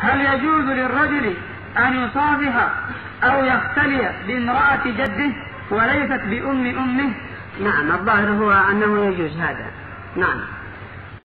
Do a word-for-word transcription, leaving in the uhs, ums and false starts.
هل يجوز للرجل أن يصافح أو يختلي بامرأة جده وليست بأم أمه؟ نعم، الظاهر هو أنه يجوز هذا. نعم.